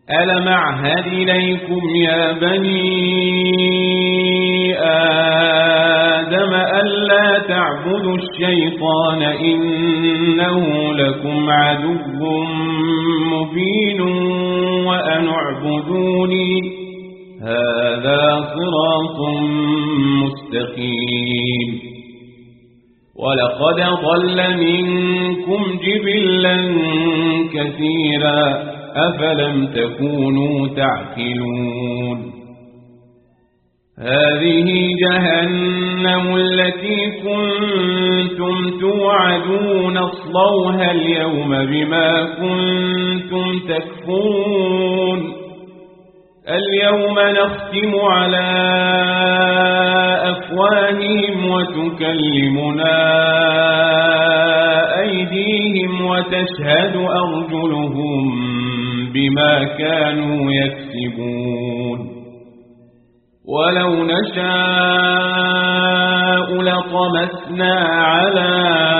ألم أعهد إليكم يا بني آدم ألا تعبدوا الشيطان إنه لكم عدو مبين وأن اعبدوني هذا صراط مستقيم ولقد ضل منكم جبلا كثيرا أفلم تكونوا تعقلون هذه جهنم التي كنتم توعدون اصلوها اليوم بما كنتم تكفرون اليوم نختم على أفواههم وتكلمنا أيديهم وتشهد أرجلهم بما كانوا يكسبون ولو نشاء لطمسنا على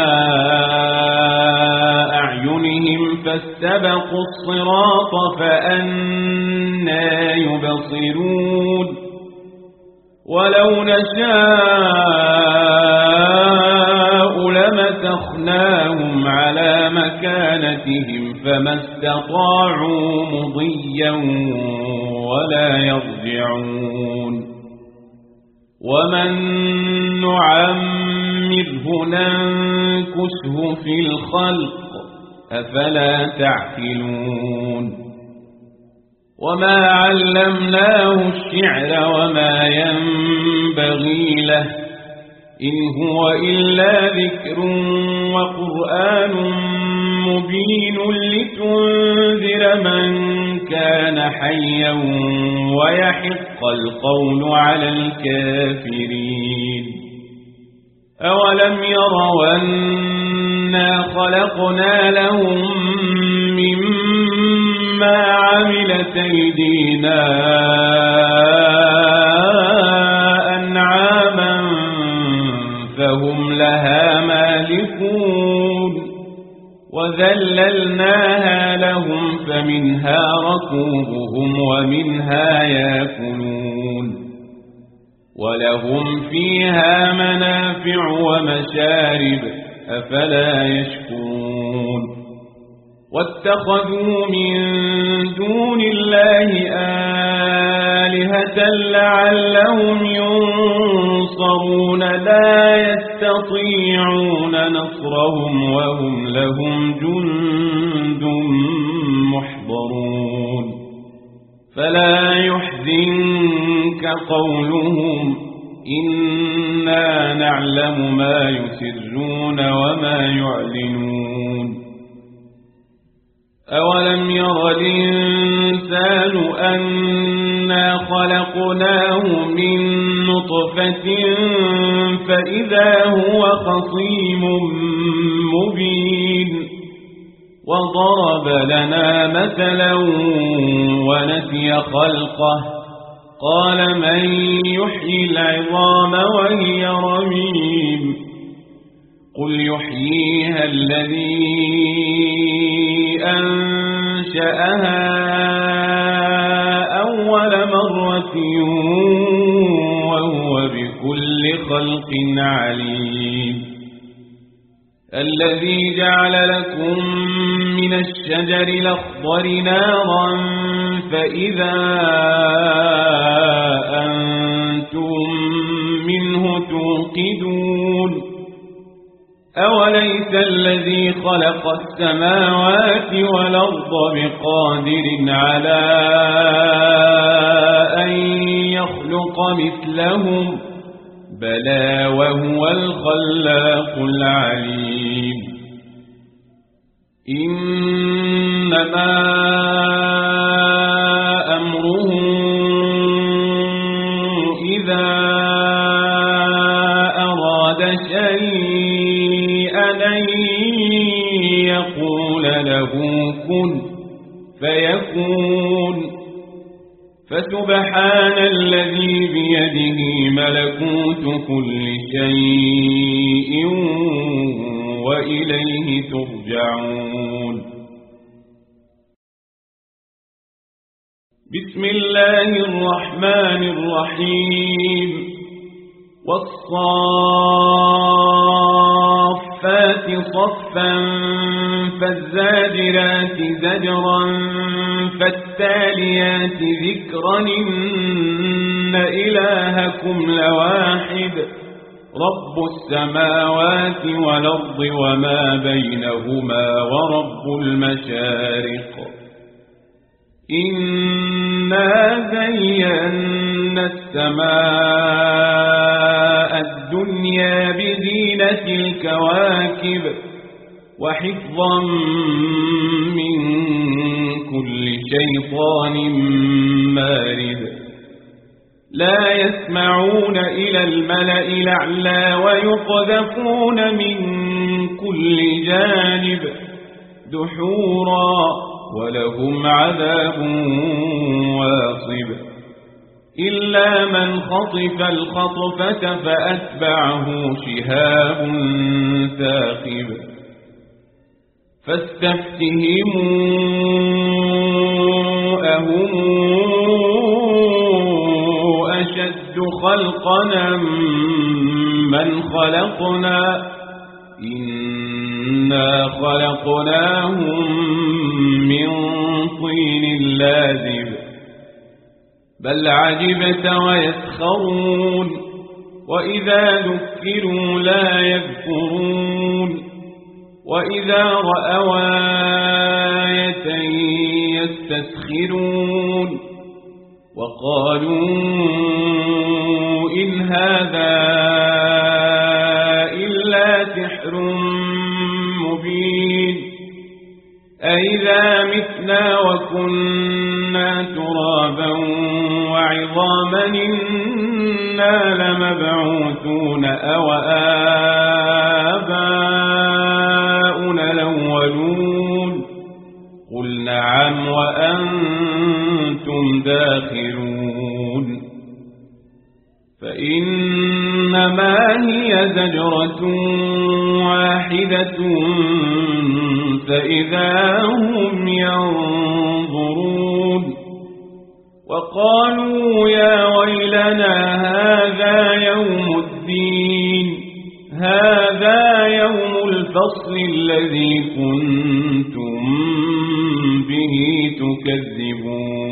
أعينهم فاستبقوا الصراط فأنى يبصرون ولو نشاء لمسخناهم على مكانتهم فما استطاعوا مضيا ولا يرجعون ومن نعمره ننكسه في الخلق أفلا تعقلون وما علمناه الشعر وما ينبغي له إن هو إلا ذكر وقرآن مبين لتنذر من كان حيا ويحق القول على الكافرين أولم يروا أنا خلقنا لهم مما عملت أيدينا أنعاما فهم لها مالكون وذللناها لهم فمنها ركوبهم ومنها يأكلون ولهم فيها منافع ومشارب أفلا يشكرون واتخذوا من دون الله آلهة لعلهم ينصرون لا يستطيعون نصرهم وهم لهم جند محضرون فلا يحزنك قولهم إنا نعلم ما يسرون وما يعلنون أولم ير الإنسان أنا خلقناه من نطفة فإذا هو خصيم مبين وضرب لنا مثلا ونسي خلقه قال من يحيي العظام وهي رميم قل يحييها الذي أنشأها أول مرة وهو بكل خلق عليم الذي جعل لكم من الشجر الأخضر نارا فإذا أنتم منه توقدون أوليس الذي خلق السماوات والأرض بقادر على أن يخلق مثلهم بلى وهو الخلاق العليم إنما أمره إذا أراد شيئا أن يقول له كن فيكون فسبحان الذي بيده ملكوت كل شيء وإليه ترجعون بسم الله الرحمن الرحيم والصافات صفا فالزاجرات زجرا فالتاليات ذكرا إن إلهكم لواحد رب السماوات والأرض وما بينهما ورب المشارق إنا زينا السماء الدنيا بزينة الكواكب وحفظا من كل شيطان مارد لا يسمعون إلى الملأ الأعلى ويقذفون من كل جانب دحورا ولهم عذاب واصب إلا من خطف الخطفة فأتبعه شهاب ثاقب فاستفتهموا أهم أشد خلقنا من خلقنا إنا خلقناهم من طين لازب بل عجبت ويسخرون وإذا ذكروا لا يذكرون وإذا رأوا آية يستسخرون وقالوا إن هذا إلا سحر مبين أئذا متنا وكنا ترابا وعظاما إنا لمبعوثون أو آباؤنا الأولون قل نعم وأنتم داخرون فإنما هي زجرة واحدة فإذا هم ينظرون وقالوا يا ويلنا هذا يوم الدين هذا يوم الفصل الذي كنتم به تكذبون